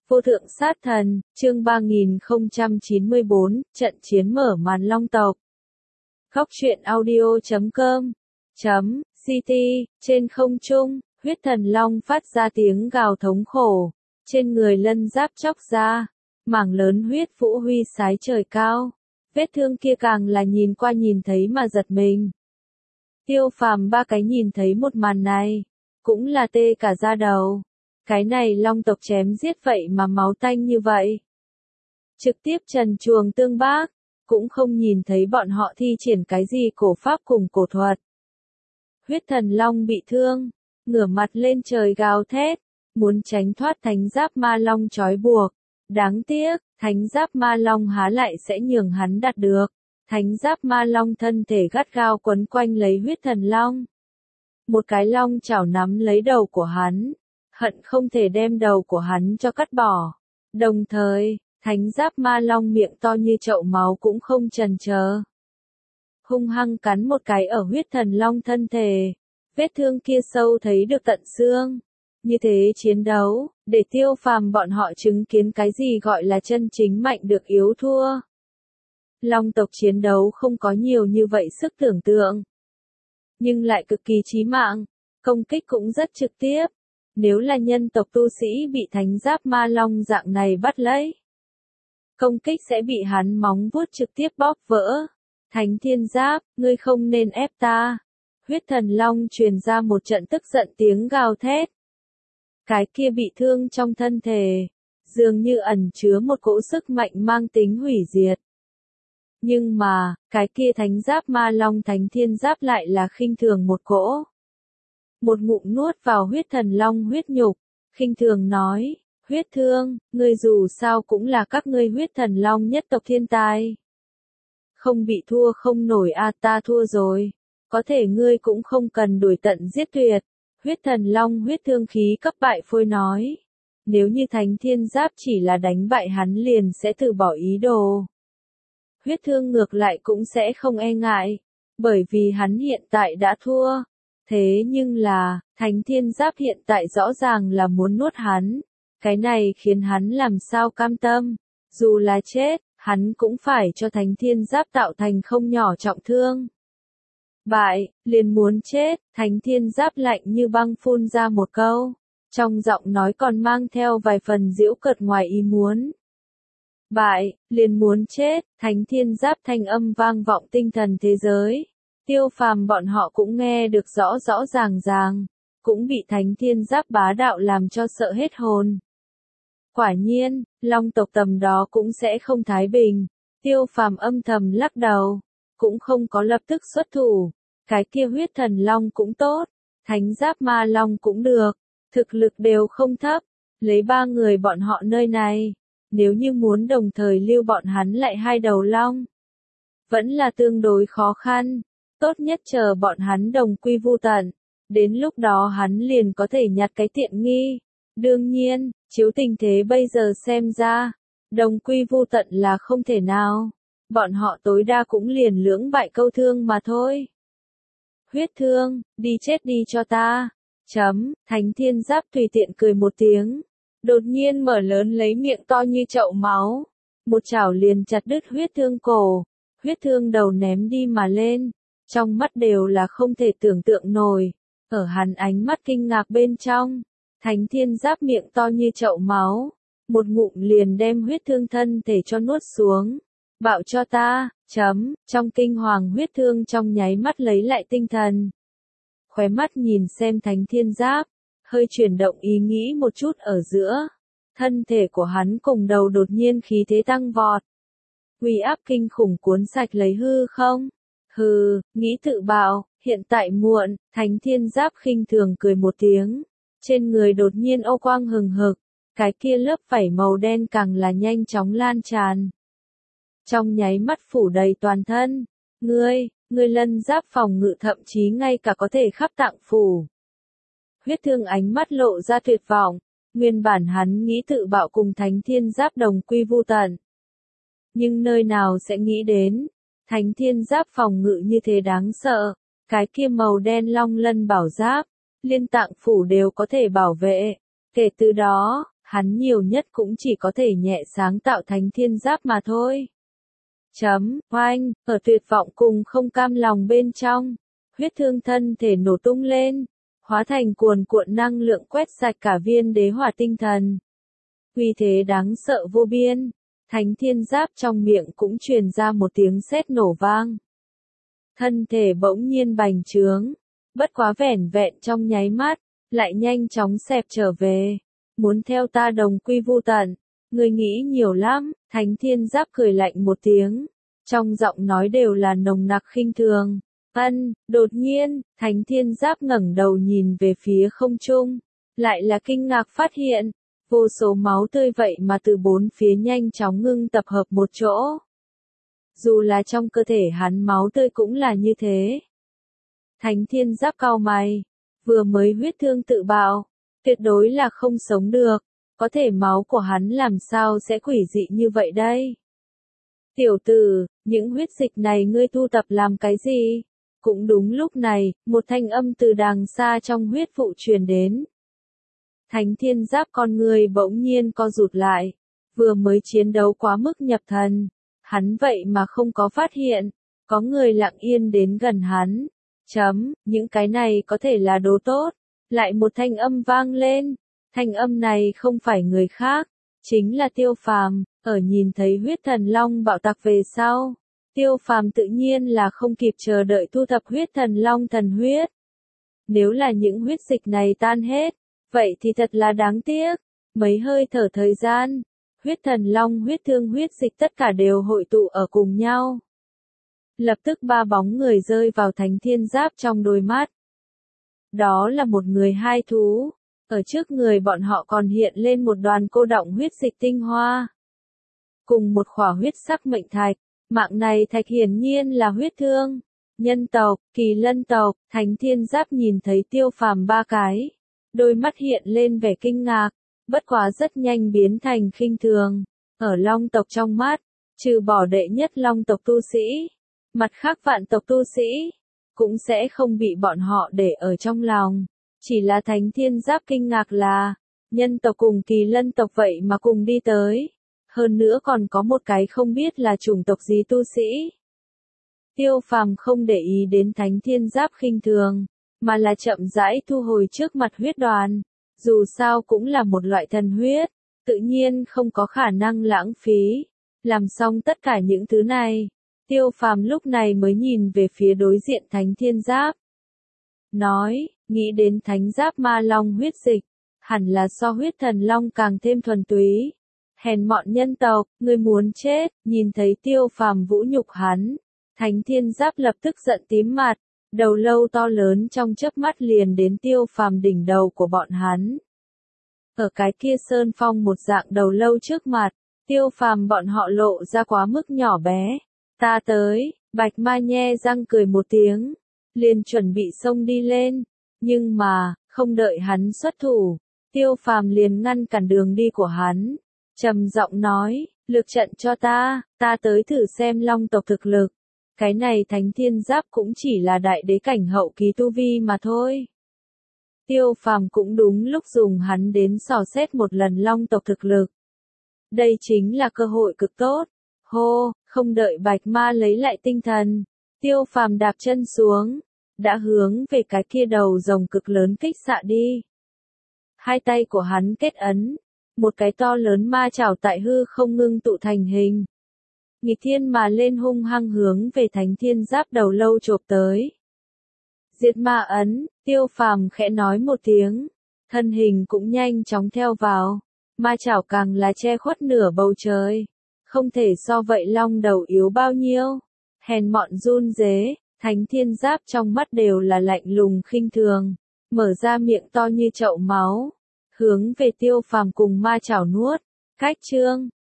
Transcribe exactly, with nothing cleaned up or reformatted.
Vô thượng sát thần, chương ba nghìn không trăm chín mươi bốn, trận chiến mở màn Long tộc. Góc truyện audio chấm com chấm ct, trên không trung, huyết thần long phát ra tiếng gào thống khổ, trên người lân giáp chóc ra, mảng lớn huyết vũ huy sái trời cao, vết thương kia càng là nhìn qua nhìn thấy mà giật mình. Tiêu Phàm ba cái nhìn thấy một màn này, cũng là tê cả da đầu. Cái này long tộc chém giết vậy mà máu tanh như vậy. Trực tiếp trần truồng tương bác, cũng không nhìn thấy bọn họ thi triển cái gì cổ pháp cùng cổ thuật. Huyết thần long bị thương, ngửa mặt lên trời gào thét, muốn tránh thoát thánh giáp ma long trói buộc. Đáng tiếc, thánh giáp ma long há lại sẽ nhường hắn đạt được. Thánh giáp ma long thân thể gắt gao quấn quanh lấy huyết thần long. Một cái long chảo nắm lấy đầu của hắn, hận không thể đem đầu của hắn cho cắt bỏ. Đồng thời, thánh giáp ma long miệng to như chậu máu cũng không chần chờ. Hung hăng cắn một cái ở huyết thần long thân thể. Vết thương kia sâu thấy được tận xương. Như thế chiến đấu, để Tiêu Phàm bọn họ chứng kiến cái gì gọi là chân chính mạnh được yếu thua. Long tộc chiến đấu không có nhiều như vậy sức tưởng tượng, nhưng lại cực kỳ chí mạng, công kích cũng rất trực tiếp. Nếu là nhân tộc tu sĩ bị thánh giáp ma long dạng này bắt lấy, công kích sẽ bị hắn móng vuốt trực tiếp bóp vỡ. Thánh thiên giáp, ngươi không nên ép ta. Huyết thần long truyền ra một trận tức giận tiếng gào thét. Cái kia bị thương trong thân thể, dường như ẩn chứa một cỗ sức mạnh mang tính hủy diệt. Nhưng mà, cái kia thánh giáp ma long thánh thiên giáp lại là khinh thường một cỗ. Một ngụm nuốt vào huyết thần long huyết nhục, khinh thường nói, huyết thương, ngươi dù sao cũng là các ngươi huyết thần long nhất tộc thiên tài. Không bị thua không nổi a, ta thua rồi, có thể ngươi cũng không cần đuổi tận giết tuyệt. Huyết thần long huyết thương khí cấp bại phôi nói, nếu như thánh thiên giáp chỉ là đánh bại hắn liền sẽ từ bỏ ý đồ. Huyết thương ngược lại cũng sẽ không e ngại, bởi vì hắn hiện tại đã thua. Thế nhưng là, thánh thiên giáp hiện tại rõ ràng là muốn nuốt hắn. Cái này khiến hắn làm sao cam tâm. Dù là chết, hắn cũng phải cho thánh thiên giáp tạo thành không nhỏ trọng thương. Bại, liền muốn chết, thánh thiên giáp lạnh như băng phun ra một câu. Trong giọng nói còn mang theo vài phần giễu cợt ngoài ý muốn. Bại, liền muốn chết, thánh thiên giáp thanh âm vang vọng tinh thần thế giới. Tiêu Phàm bọn họ cũng nghe được rõ rõ ràng ràng, cũng bị thánh thiên giáp bá đạo làm cho sợ hết hồn. Quả nhiên, long tộc tầm đó cũng sẽ không thái bình. Tiêu Phàm âm thầm lắc đầu, cũng không có lập tức xuất thủ. Cái kia huyết thần long cũng tốt, thánh giáp ma long cũng được, thực lực đều không thấp. Lấy ba người bọn họ nơi này, nếu như muốn đồng thời lưu bọn hắn lại hai đầu long, vẫn là tương đối khó khăn. Tốt nhất chờ bọn hắn đồng quy vu tận, đến lúc đó hắn liền có thể nhặt cái tiện nghi. Đương nhiên, chiếu tình thế bây giờ xem ra, đồng quy vu tận là không thể nào. Bọn họ tối đa cũng liền lưỡng bại câu thương mà thôi. Huyết thương, đi chết đi cho ta. Chấm, thánh thiên giáp tùy tiện cười một tiếng. Đột nhiên mở lớn lấy miệng to như chậu máu. Một chảo liền chặt đứt huyết thương cổ. Huyết thương đầu ném đi mà lên. Trong mắt đều là không thể tưởng tượng nổi. Ở hắn ánh mắt kinh ngạc bên trong, thánh thiên giáp miệng to như chậu máu. Một ngụm liền đem huyết thương thân thể cho nuốt xuống. Bạo cho ta, chấm, trong kinh hoàng huyết thương trong nháy mắt lấy lại tinh thần. Khóe mắt nhìn xem thánh thiên giáp, hơi chuyển động ý nghĩ một chút ở giữa. Thân thể của hắn cùng đầu đột nhiên khí thế tăng vọt. Uy áp kinh khủng cuốn sạch lấy hư không. Hừ, nghĩ tự bạo, hiện tại muộn, thánh thiên giáp khinh thường cười một tiếng. Trên người đột nhiên ô quang hừng hực, cái kia lớp vảy màu đen càng là nhanh chóng lan tràn. Trong nháy mắt phủ đầy toàn thân, ngươi, ngươi lân giáp phòng ngự thậm chí ngay cả có thể khắp tạng phủ. Huyết thương ánh mắt lộ ra tuyệt vọng, nguyên bản hắn nghĩ tự bạo cùng thánh thiên giáp đồng quy vu tận. Nhưng nơi nào sẽ nghĩ đến, thánh thiên giáp phòng ngự như thế đáng sợ, cái kia màu đen long lân bảo giáp, liên tạng phủ đều có thể bảo vệ. Kể từ đó, hắn nhiều nhất cũng chỉ có thể nhẹ sáng tạo thánh thiên giáp mà thôi. Chấm, oanh, ở tuyệt vọng cùng không cam lòng bên trong, huyết thương thân thể nổ tung lên, hóa thành cuồn cuộn năng lượng quét sạch cả viên đế hỏa tinh thần. Uy thế đáng sợ vô biên, thánh thiên giáp trong miệng cũng truyền ra một tiếng sét nổ vang. Thân thể bỗng nhiên bành trướng, bất quá vẻn vẹn trong nháy mắt, lại nhanh chóng xẹp trở về. Muốn theo ta đồng quy vu tận, ngươi nghĩ nhiều lắm, thánh thiên giáp cười lạnh một tiếng, trong giọng nói đều là nồng nặc khinh thường. Ân, đột nhiên, thánh thiên giáp ngẩng đầu nhìn về phía không trung, lại là kinh ngạc phát hiện, vô số máu tươi vậy mà từ bốn phía nhanh chóng ngưng tập hợp một chỗ. Dù là trong cơ thể hắn máu tươi cũng là như thế. Thánh thiên giáp cau mày, vừa mới huyết thương tự bạo, tuyệt đối là không sống được, có thể máu của hắn làm sao sẽ quỷ dị như vậy đây? Tiểu tử, những huyết dịch này ngươi thu tập làm cái gì? Cũng đúng lúc này, một thanh âm từ đàng xa trong huyết vụ truyền đến. Thánh thiên giáp con người bỗng nhiên co rụt lại, vừa mới chiến đấu quá mức nhập thần, hắn vậy mà không có phát hiện, có người lặng yên đến gần hắn. Chấm, những cái này có thể là đồ tốt. Lại một thanh âm vang lên, thanh âm này không phải người khác, chính là Tiêu Phàm. Ở nhìn thấy huyết thần long bạo tạc về sau, Tiêu Phàm tự nhiên là không kịp chờ đợi thu thập huyết thần long thần huyết. Nếu là những huyết dịch này tan hết, vậy thì thật là đáng tiếc. Mấy hơi thở thời gian, huyết thần long huyết thương huyết dịch tất cả đều hội tụ ở cùng nhau. Lập tức ba bóng người rơi vào thánh thiên giáp trong đôi mắt. Đó là một người hai thú, ở trước người bọn họ còn hiện lên một đoàn cô đọng huyết dịch tinh hoa. Cùng một khỏa huyết sắc mệnh thạch, mạng này thạch hiển nhiên là huyết thương. Nhân tộc, kỳ lân tộc, thánh thiên giáp nhìn thấy Tiêu Phàm ba cái. Đôi mắt hiện lên vẻ kinh ngạc, bất quá rất nhanh biến thành khinh thường. Ở long tộc trong mắt, trừ bỏ đệ nhất long tộc tu sĩ, mặt khác vạn tộc tu sĩ, cũng sẽ không bị bọn họ để ở trong lòng. Chỉ là thánh thiên giáp kinh ngạc là, nhân tộc cùng kỳ lân tộc vậy mà cùng đi tới. Hơn nữa còn có một cái không biết là chủng tộc gì tu sĩ. Tiêu Phàm không để ý đến thánh thiên giáp khinh thường, mà là chậm rãi thu hồi trước mặt huyết đoàn. Dù sao cũng là một loại thần huyết, tự nhiên không có khả năng lãng phí. Làm xong tất cả những thứ này, Tiêu Phàm lúc này mới nhìn về phía đối diện thánh thiên giáp. Nói, nghĩ đến thánh giáp ma long huyết dịch, hẳn là so huyết thần long càng thêm thuần túy. Hèn mọn nhân tộc, ngươi muốn chết, nhìn thấy Tiêu Phàm vũ nhục hắn. Thánh thiên giáp lập tức giận tím mặt, đầu lâu to lớn trong chớp mắt liền đến Tiêu Phàm đỉnh đầu của bọn hắn. Ở cái kia sơn phong một dạng đầu lâu trước mặt, Tiêu Phàm bọn họ lộ ra quá mức nhỏ bé. Ta tới, Bạch Ma nhe răng cười một tiếng, liền chuẩn bị xông đi lên, nhưng mà, không đợi hắn xuất thủ, Tiêu Phàm liền ngăn cản đường đi của hắn, trầm giọng nói, lực trận cho ta, ta tới thử xem long tộc thực lực. Cái này thánh thiên giáp cũng chỉ là đại đế cảnh hậu kỳ tu vi mà thôi. Tiêu Phàm cũng đúng lúc dùng hắn đến dò xét một lần long tộc thực lực. Đây chính là cơ hội cực tốt. Hô, không đợi Bạch Ma lấy lại tinh thần, Tiêu Phàm đạp chân xuống, đã hướng về cái kia đầu rồng cực lớn kích xạ đi. Hai tay của hắn kết ấn, một cái to lớn ma chảo tại hư không ngưng tụ thành hình. Nghịch thiên mà lên hung hăng hướng về thánh thiên giáp đầu lâu chộp tới. Diệt ma ấn, Tiêu Phàm khẽ nói một tiếng, thân hình cũng nhanh chóng theo vào, ma chảo càng là che khuất nửa bầu trời. Không thể so vậy long đầu yếu bao nhiêu. Hèn mọn run rế, thánh thiên giáp trong mắt đều là lạnh lùng khinh thường, mở ra miệng to như chậu máu, hướng về Tiêu Phàm cùng ma chảo nuốt. Cách chương